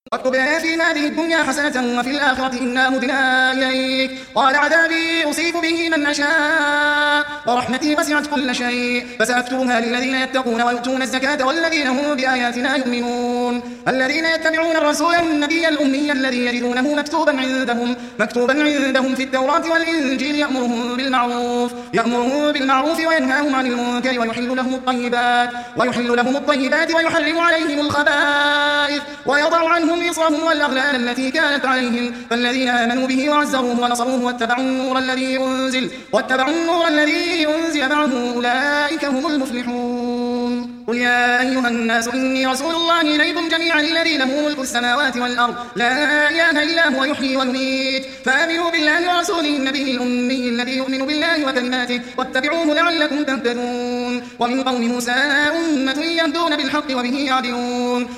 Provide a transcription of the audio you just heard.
واكتب لنا في هذه الدنيا حسنة وفي الآخرة إنا هدنا إليك. قال عذابي أصيب به من أشاء ورحمتي وسعت كل شيء فسأكتبها للذين يتقون ويؤتون الزكاة والذين هم بآياتنا يؤمنون. الذين يتبعون الرسول النبي الأمي الذي يجدونه مكتوبا عندهم في التوراة والإنجيل يأمرهم بالمعروف وينهاهم عن المنكر ويحل لهم الطيبات ويحرم عليهم الخبائث ويضع عنهم إصرهم والأغلال التي كانت عليهم. فالذين آمنوا به وعزروه ونصروه واتبعوا النور الذي أنزل معه أولئك هم المفلحون. قل يا أيها الناس إني رسول الله إليكم جميعا الذي له ملك السماوات والأرض لا إله إلا هو يحيي ويميت فآمنوا بالله ورسوله النبي الأمي الذي يؤمن بالله وكلماته واتبعوه لعلكم تهتدون. ومن قوم موسى أمة يهدون بالحق وبه يعدلون.